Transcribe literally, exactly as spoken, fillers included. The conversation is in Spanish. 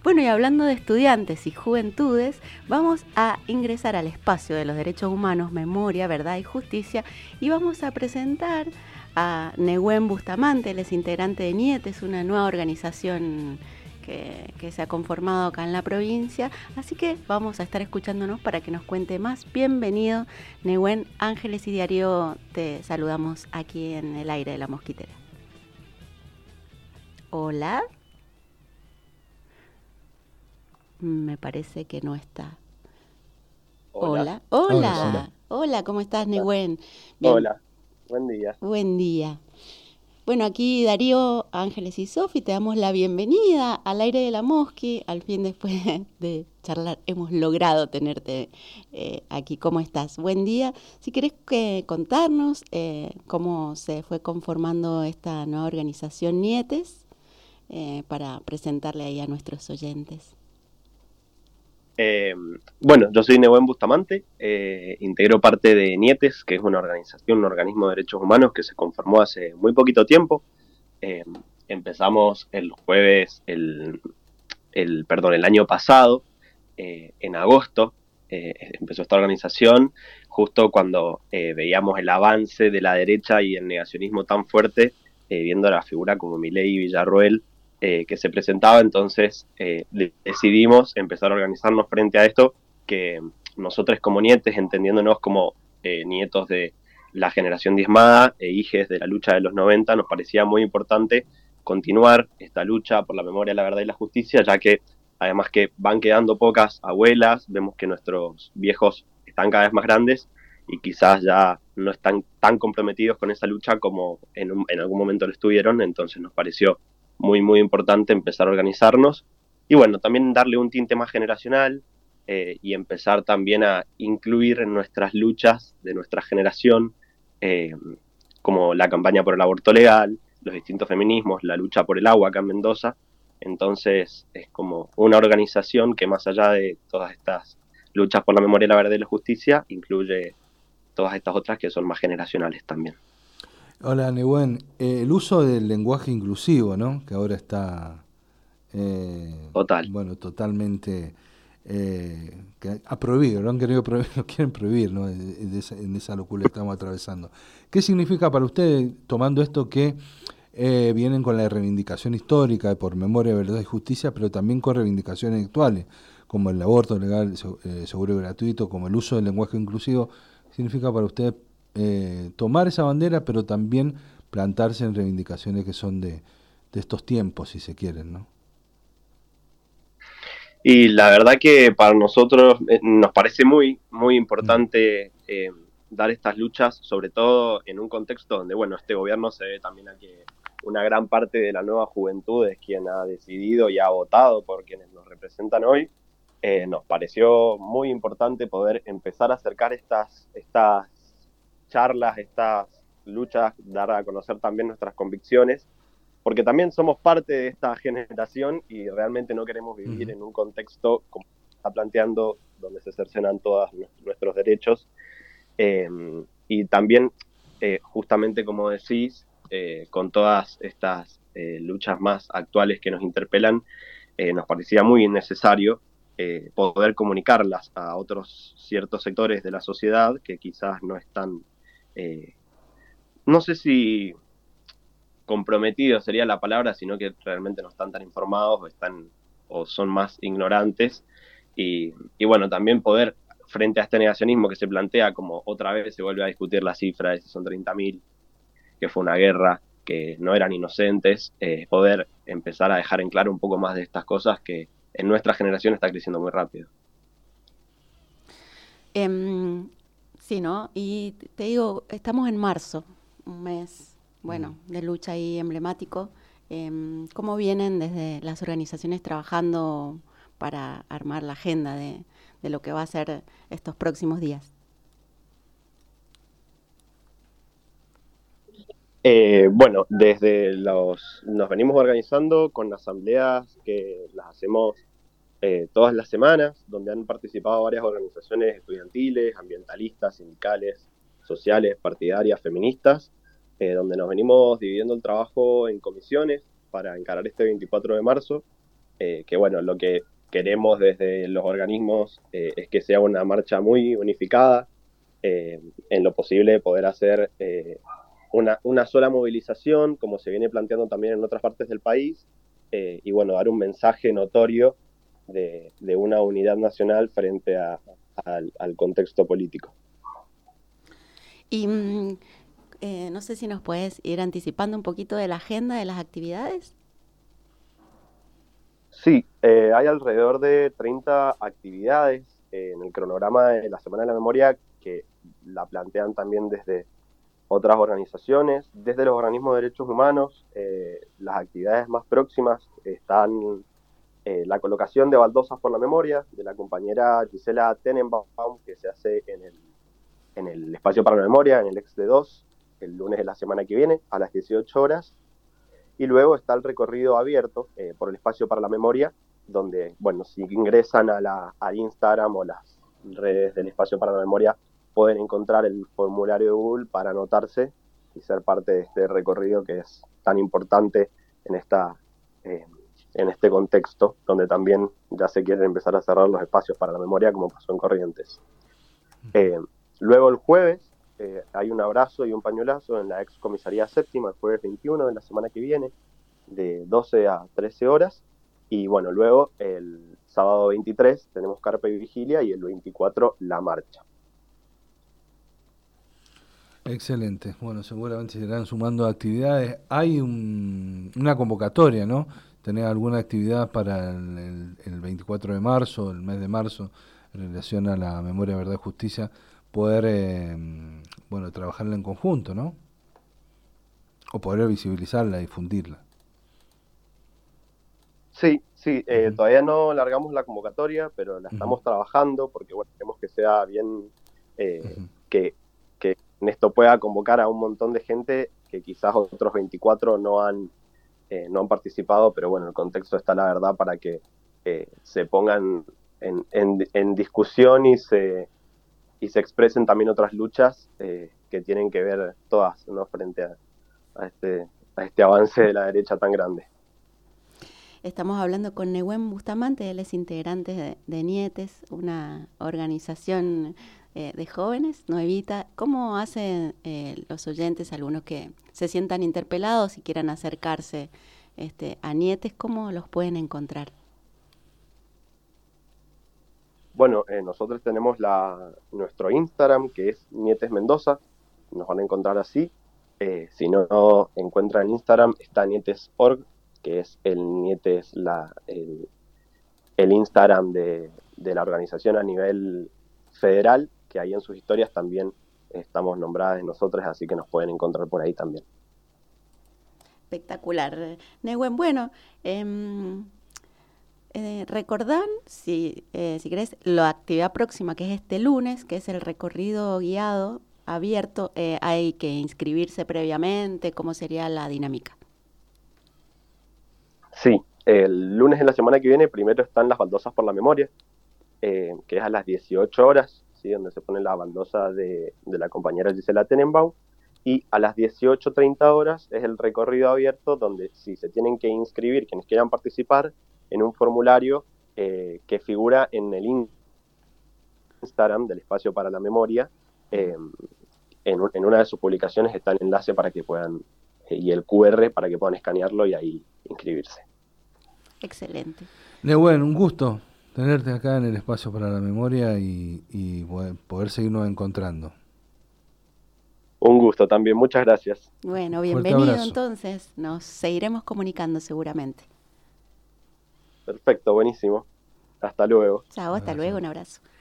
Bueno, y hablando de estudiantes y juventudes, vamos a ingresar al espacio de los derechos humanos, memoria, verdad y justicia, y vamos a presentar a Nehuen Bustamante. Él es integrante de Nietes, una nueva organización que, que se ha conformado acá en la provincia, así que vamos a estar escuchándonos para que nos cuente más. Bienvenido, Nehuen. Ángeles y Darío, te saludamos aquí en el aire de La Mosquitera. Hola. Me parece que no está. Hola. Hola. Hola, Hola. Hola, ¿cómo estás, Nehuen? Hola, buen día. Buen día. Bueno, aquí Darío, Ángeles y Sofi, te damos la bienvenida al aire de La Mosqui. Al fin, después de charlar, hemos logrado tenerte eh, aquí. ¿Cómo estás? Buen día. Si querés que contarnos eh, cómo se fue conformando esta nueva organización Nietes, eh, para presentarle ahí a nuestros oyentes. Eh, bueno, yo soy Nehuen Bustamante, eh, integro parte de Nietes, que es una organización, un organismo de derechos humanos que se conformó hace muy poquito tiempo. Eh, empezamos el jueves, el, el, perdón, el año pasado, eh, en agosto, eh, empezó esta organización, justo cuando eh, veíamos el avance de la derecha y el negacionismo tan fuerte, eh, viendo la figura como Milei y Villarroel, Eh, que se presentaba. Entonces eh, decidimos empezar a organizarnos frente a esto, que nosotros como nietes, entendiéndonos como eh, nietos de la generación diezmada e hijes de la lucha de los noventa, nos parecía muy importante continuar esta lucha por la memoria, la verdad y la justicia, ya que además que van quedando pocas abuelas, vemos que nuestros viejos están cada vez más grandes y quizás ya no están tan comprometidos con esa lucha como en, un, en algún momento lo estuvieron. Entonces nos pareció muy, muy importante empezar a organizarnos y bueno, también darle un tinte más generacional, eh, y empezar también a incluir en nuestras luchas de nuestra generación, eh, como la campaña por el aborto legal, los distintos feminismos, la lucha por el agua acá en Mendoza. Entonces es como una organización que, más allá de todas estas luchas por la memoria, la verdad y la justicia, incluye todas estas otras que son más generacionales también. Hola, Nehuen. Eh, el uso del lenguaje inclusivo, ¿no? Que ahora está, eh, Total. bueno, totalmente eh, que ha prohibido, lo han querido prohibir, lo quieren prohibir, ¿no? De, de esa, en esa locura que estamos atravesando. ¿Qué significa para ustedes, tomando esto que eh, vienen con la reivindicación histórica de por memoria, verdad y justicia, pero también con reivindicaciones actuales, como el aborto legal, eh, seguro y gratuito, como el uso del lenguaje inclusivo? ¿Qué significa para ustedes eh, tomar esa bandera, pero también plantarse en reivindicaciones que son de, de estos tiempos, si se quieren, ¿no? Y la verdad que para nosotros eh, nos parece muy, muy Mm. importante eh, dar estas luchas, sobre todo en un contexto donde, bueno, este gobierno se ve también a que una gran parte de la nueva juventud es quien ha decidido y ha votado por quienes nos representan hoy. Eh, nos pareció muy importante poder empezar a acercar estas, estas charlas, estas luchas, dar a conocer también nuestras convicciones, porque también somos parte de esta generación y realmente no queremos vivir Uh-huh. en un contexto como está planteando, donde se cercenan todos nuestros derechos. Eh, y también, eh, justamente como decís, eh, con todas estas eh, luchas más actuales que nos interpelan, eh, nos parecía muy necesario eh, poder comunicarlas a otros ciertos sectores de la sociedad que quizás no están, eh, no sé si comprometidos sería la palabra, sino que realmente no están tan informados o están o son más ignorantes. Y, y bueno, también poder, frente a este negacionismo que se plantea, como otra vez se vuelve a discutir la cifra de si son treinta mil, que fue una guerra, que no eran inocentes, eh, poder empezar a dejar en claro un poco más de estas cosas que en nuestra generación está creciendo muy rápido. Eh, sí, ¿no? Y te digo, estamos en marzo, un mes, bueno, de lucha ahí emblemático. Eh, ¿Cómo vienen desde las organizaciones trabajando para armar la agenda de, de lo que va a ser estos próximos días? Eh, bueno, desde los, nos venimos organizando con asambleas que las hacemos eh, todas las semanas, donde han participado varias organizaciones estudiantiles, ambientalistas, sindicales, sociales, partidarias, feministas, eh, donde nos venimos dividiendo el trabajo en comisiones para encarar este veinticuatro de marzo. eh, que bueno, lo que queremos desde los organismos eh, es que sea una marcha muy unificada, eh, en lo posible poder hacer eh, una, una sola movilización, como se viene planteando también en otras partes del país, eh, y bueno, dar un mensaje notorio de, de una unidad nacional frente a, a, al, al contexto político. Y mm, eh, no sé si nos puedes ir anticipando un poquito de la agenda de las actividades. Sí, eh, hay alrededor de treinta actividades eh, en el cronograma de la Semana de la Memoria que la plantean también desde otras organizaciones, desde los organismos de derechos humanos. Eh, las actividades más próximas están eh, la colocación de baldosas por la memoria de la compañera Gisela Tenenbaum, que se hace en el, en el Espacio para la Memoria, en el ex de dos, el lunes de la semana que viene, a las dieciocho horas. Y luego está el recorrido abierto eh, por el Espacio para la Memoria, donde, bueno, si ingresan a la, al Instagram o las redes del Espacio para la Memoria, pueden encontrar el formulario de Google para anotarse y ser parte de este recorrido que es tan importante en, esta, eh, en este contexto, donde también ya se quieren empezar a cerrar los espacios para la memoria, como pasó en Corrientes. Eh, luego el jueves, Eh, hay un abrazo y un pañuelazo en la ex comisaría séptima, el jueves veintiuno de la semana que viene, de doce a trece horas. Y bueno, luego el sábado veintitrés tenemos carpa y vigilia y el veinticuatro la marcha. Excelente. Bueno, seguramente se irán sumando actividades. Hay un, una convocatoria, ¿no? ¿Tenés alguna actividad para el, el, el veinticuatro de marzo, el mes de marzo, en relación a la memoria, verdad y justicia? Poder, eh, bueno, trabajarla en conjunto, ¿no? O poder visibilizarla, difundirla. Sí, sí, eh, Uh-huh. todavía no largamos la convocatoria, pero la estamos Uh-huh. trabajando porque, bueno, queremos que sea bien, eh, Uh-huh. que, que en esto pueda convocar a un montón de gente que quizás otros veinticuatro no han, eh, no han participado, pero bueno, el contexto está, la verdad, para que eh, se pongan en, en, en discusión y se... y se expresen también otras luchas eh, que tienen que ver todas, ¿no? Frente a, a, este, a este avance de la derecha tan grande. Estamos hablando con Nehuen Bustamante, él es integrante de, de Nietes, una organización eh, de jóvenes, nuevita. ¿Cómo hacen eh, los oyentes, algunos que se sientan interpelados y quieran acercarse este, a Nietes, cómo los pueden encontrar? Bueno, eh, nosotros tenemos la, nuestro Instagram, que es Nietes Mendoza, nos van a encontrar así. Eh, si no, no encuentran en Instagram, está Nietes punto org, que es el Nietes, la, el, el Instagram de, de la organización a nivel federal, que ahí en sus historias también estamos nombradas nosotros, así que nos pueden encontrar por ahí también. Espectacular. Nehuen, bueno, eh, eh, recordán, si, eh, si querés, la actividad próxima, que es este lunes, que es el recorrido guiado abierto. Eh, hay que inscribirse previamente. ¿Cómo sería la dinámica? Sí, el lunes de la semana que viene primero están las baldosas por la memoria, eh, que es a las dieciocho horas, ¿sí? Donde se pone la baldosa de, de la compañera Gisela Tenenbaum, y a las dieciocho treinta horas es el recorrido abierto, donde si se tienen que inscribir quienes quieran participar en un formulario eh, que figura en el Instagram del Espacio para la Memoria. Eh, en, en una de sus publicaciones está el enlace para que puedan, eh, y el cu erre para que puedan escanearlo y ahí inscribirse. Excelente. Nehuen, un gusto tenerte acá en el Espacio para la Memoria y, y poder seguirnos encontrando. Un gusto también, muchas gracias. Bueno, bienvenido entonces, nos seguiremos comunicando seguramente. Perfecto, buenísimo. Hasta luego. Chao, hasta luego, un abrazo.